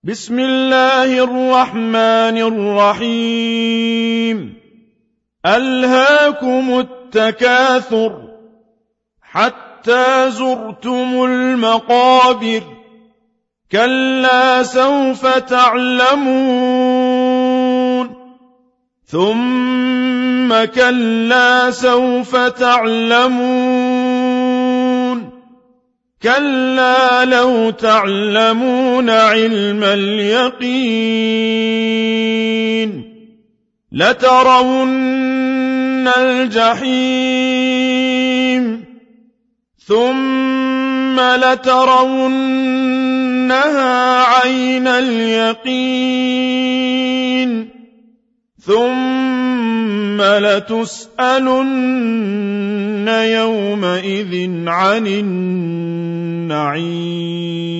بسم الله الرحمن الرحيم. ألهاكم التكاثر حتى زرتم المقابر، كلا سوف تعلمون، ثم كلا سوف تعلمون، كلا لو تعلمون علم اليقين لترون الجحيم ثم لترونها عين اليقين ثم لتسألن يومئذ عن النعيم.